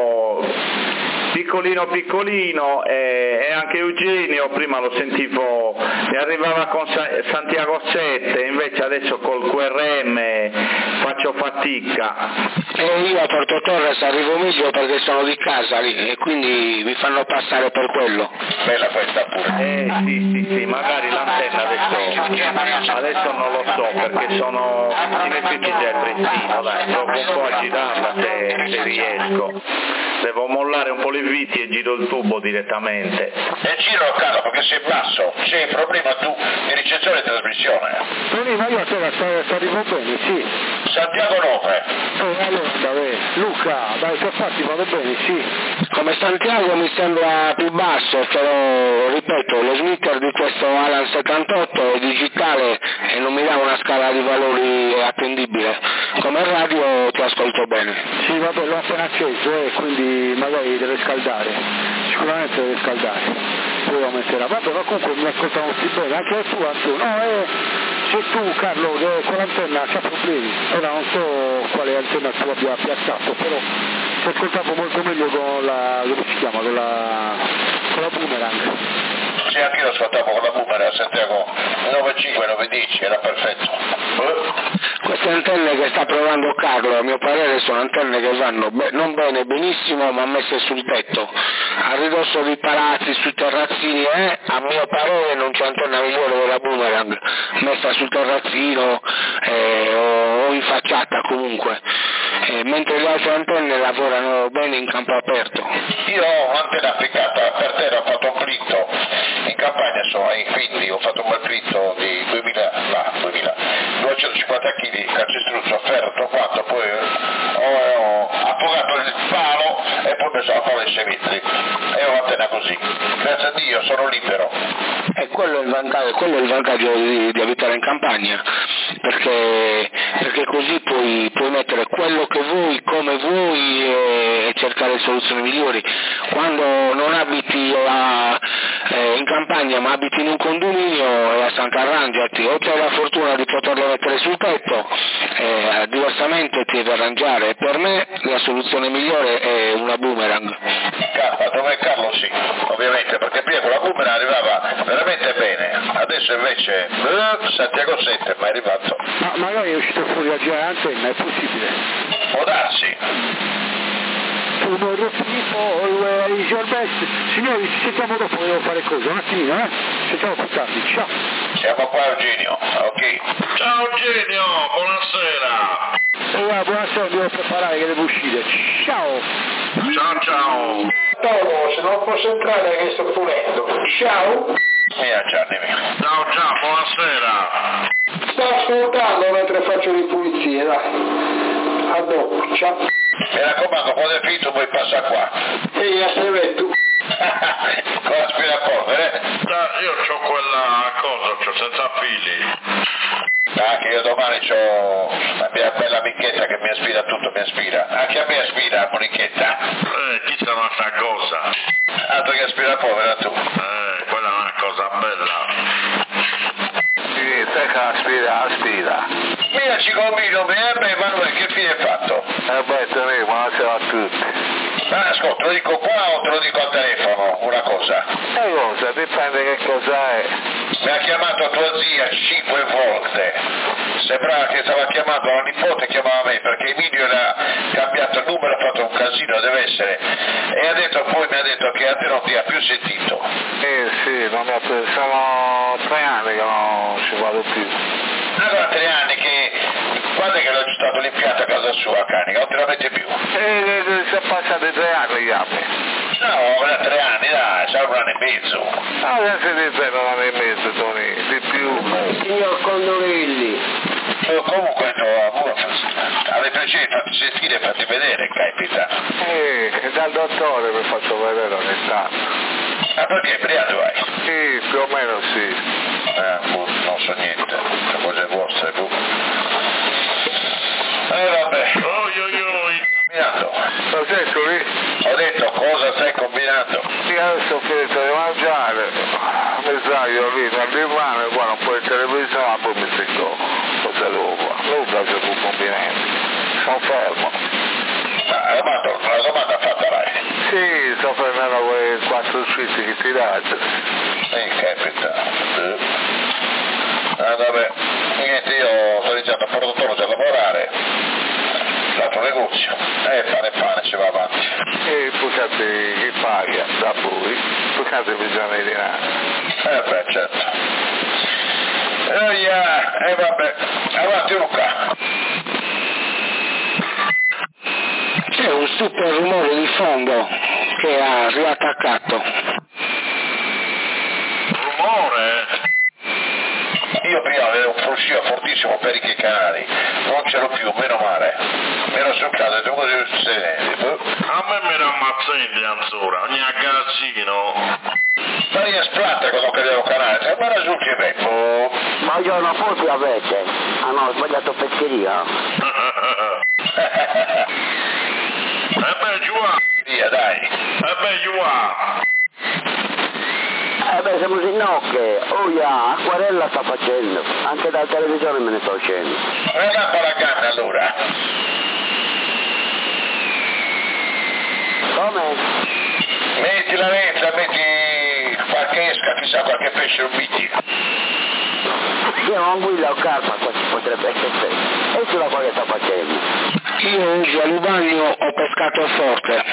sento piccolino piccolino, e, e anche Eugenio prima lo sentivo, mi arrivava con Sa- Santiago Sette, invece adesso col Q R M faccio fatica. E io a Porto Torres arrivo meglio perché sono di casa lì e quindi mi fanno passare per quello. Bella questa pure. Eh sì sì sì, magari l'antenna adesso, adesso non lo so perché sono in effetti già prestino, dai, provo un po' a girarla se, se riesco. Devo mollare un po' le viti e giro il tubo direttamente. E giro Carlo perché sei basso, c'è il problema tu di ricezione e trasmissione. Tonino, io a te la sto arrivo bene, sì. Santiago nove. Eh, allora, vabbè. Luca, dai, che fatti, vado bene, sì. Come Santiago mi sembra più basso, però ripeto, lo smitter di questo Alan settantotto è digitale e non mi dà una scala di valori attendibile. Come radio ti ascolto bene. Sì, vabbè, l'ho appena acceso e eh, quindi magari deve scaldare, sicuramente deve scaldare. Poi aumenterà, vabbè, ma comunque mi ascoltano tutti bene, anche tu Antonio, no, eh, se tu Carlo che con l'antenna c'ha problemi, ora non so quale antenna tu abbia piazzato, però si ascoltavo molto meglio con la, come si chiama, con la, con la Boomerang. Sì, anche io ascoltavo con la Boomerang, Santiago nove cinque nove dieci, era perfetto. Eh? Queste antenne che sta provando Carlo, a mio parere, sono antenne che vanno be- non bene, benissimo, ma messe sul tetto, a ridosso di palazzi, sui terrazzini, eh? A mio parere non c'è antenna migliore della Boomerang, messa sul terrazzino eh, o, o in facciata comunque, eh, mentre le altre antenne lavorano bene in campo aperto. Io ho un'antenna applicata per terra, ho fatto un clitto, in campagna sono, quindi ho fatto un bel clitto di duemila, bah, duemila, duecentocinquanta chili calcestruzzo, ferro, tutto quanto, poi ho, ho appogato il palo e poi ho messo la palla ai sei metri e ho l'antenna così, grazie a Dio sono libero. E quello è il vantaggio, quello è il vantaggio di, di abitare in campagna, perché, perché così puoi, puoi mettere quello che vuoi, come vuoi e, e cercare soluzioni migliori. Quando non abiti a, eh, in campagna ma abiti in un condominio e a Sant'Arrangiati, o c'hai la fortuna di poterlo mettere sul tetto, eh, diversamente ti devi arrangiare. Per me la soluzione migliore è una Boomerang. K, dove Carlo sì, ovviamente, perché prima con la Boomerang arrivava veramente bene, adesso invece eh, Santiago sette ma è arrivato. Ma magari è uscito fuori la gira antenna, è possibile? Può darsi. Tomorrow people, where is your best? Signori, ci sentiamo dopo, devo fare cose, un attimino, eh? Ci sentiamo più tardi, ciao. Siamo qua Eugenio, ok. Ciao Eugenio, buonasera. E guarda, buonasera, devo preparare che devo uscire. Ciao. Ciao ciao. Tomo, se non posso entrare che sto pulendo. Ciao. Mia Gianni mio. Ciao ciao, buonasera. Sto ascoltando mentre faccio le pulizie, dai. A dopo, ciao. Mi raccomando, quando è finito poi passa qua. Ehi, aspetto. Con l'aspirapolvere? Ah, io c'ho quella cosa, c'ho senza fili. Ah, che io domani c'ho la mia bella amichetta che mi aspira tutto, mi aspira. Anche a me aspira la monichetta. Eh, chi sarà sta cosa? Altro che aspirapolvere tu. Eh, quella è una cosa bella. Sì, te che aspira, aspira. Mia cicomino, eh beh, Emanuele, che fine hai fatto? Eh beh, te buonasera a tutti. Ma ascolta, te lo dico qua o te lo dico al telefono, una cosa? E cosa? Dipende che cosa è. Mi ha chiamato tua zia cinque volte. Sembrava che stava chiamando la nipote, chiamava me, perché Emilio era cambiato il numero, ha fatto un casino, deve essere. E ha detto, poi mi ha detto che a te non ti ha più sentito. Eh sì, non mi ha preso, sono tre anni che non ci vado più. Allora tre anni che, quando è che l'ho stato l'impianto a casa sua a Canica, non te la mette più? E eh, sono passati tre anni gli anni. No, ora tre anni, dai, sarà un anno e mezzo. Adesso ti sei un anno e mezzo, Tony, di più. Signor Condorelli. Eh, comunque, no, avete piacere, fatti sentire, fatti vedere, capita. Eh, dal dottore mi faccio vedere ogni tanto. Ma perché, Briato vai? Sì, più o meno sì. Eh, boh, non so niente, le cose vostre, boh. Eh, vabbè. Oi oi oi. Combinando. Lo sento lì? Ho detto, cosa stai combinando? Sì, adesso ho finito di mangiare, mi sdraio lì nel divano e guardo un po' di televisione, poi mi sento cosa devo fare. Non piace più combinando. Sono fermo. Ma la domanda, la domanda fatta vai. Sì, sto prendendo quei quattro sfizi che ti date. Eh, capita. Eh. Ah, vabbè, niente, io sto iniziando a produttore già a lavorare. L'altro negozio. Eh, pane e pane, ci va avanti. E poi che paga da voi, poi che bisogna di là. Eh beh, certo. Eh, yeah. eh vabbè, avanti Luca. C'è un super rumore di fondo che ha riattaccato. Rumore? Io io prima avevo un fruscio fortissimo per i canali, non ce l'ho più, meno male. Mi ero succato e devo dire A me mi rammazzenti ancora, ogni agazzino. ma io splatta quando credevo canale, ma era sul che vengo. Buongiorno, forse avete? Ah no, ho sbagliato pescheria. E beh, giù Via, dai. E beh, giù Eh beh, siamo in nocche, oh yeah, acquarella sta facendo, anche dalla televisione me ne sto uscendo. Non è la canna allora. Come? Metti la lenza, metti qualche esca, chissà qualche pesce rubiti. Io ho anguilla o carpa, qua ci potrebbe essere. E sulla quale sta facendo? Io oggi a Lugano ho pescato forte.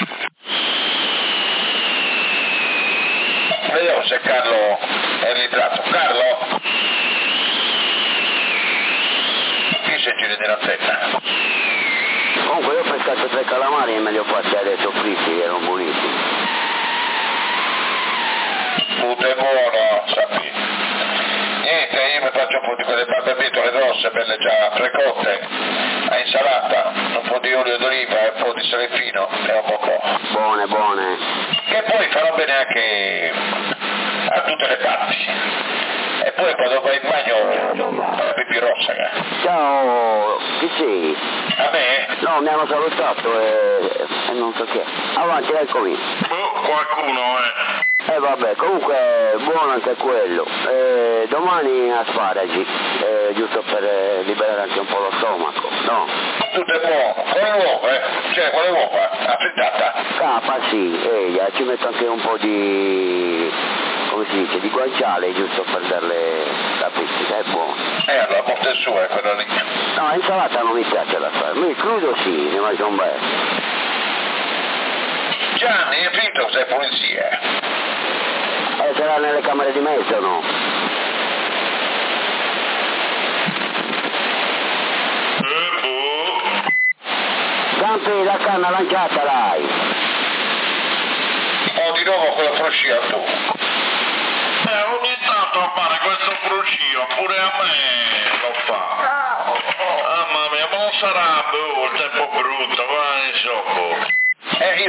Vediamo se Carlo è ritratto. Carlo? Chi si gira di razzetta? Comunque io ho pescato tre calamari e me li ho fatti adesso fritti, erano buonissimi. Tutto è buono, sappi. Niente, io mi faccio un po' di quelle barbabietole grosse, belle già precotte, a insalata, un po' di olio d'oliva e un po' di sale fino e un po'. Buone, buone. Che poi farò bene anche a tutte le parti. E poi quando vai in bagno la pipì rossa. Ciao, chi sei? A me? No, mi hanno salutato e, e non so che. Avanti, eccomi. Boh, qualcuno, eh. E eh, vabbè, comunque buono anche quello. Eh, domani asparagi, eh, giusto per eh, liberare anche un po' lo stomaco, no? Tutto è buono, con le uova, eh? Cioè con le uova, affrittata. Capa sì, eh, ci metto anche un po' di, come si dice, di guanciale, giusto per darle la pizzica, è buono. Eh, allora morte sua è quella lì. No, insalata non mi piace la fare, mi crudo sì, ne mangio un bel. Gianni, è finito che sei polizia. Eh, sarà nelle camere di mezzo, no? E boh. Campi, la canna lanciata, dai. Oh, di nuovo quello fruscio tu. Eh, ogni tanto appare questo fruscio, pure a me lo fa. Mamma mia, ma non sarà boh, il tempo brutto, vai, insomma. Eh, io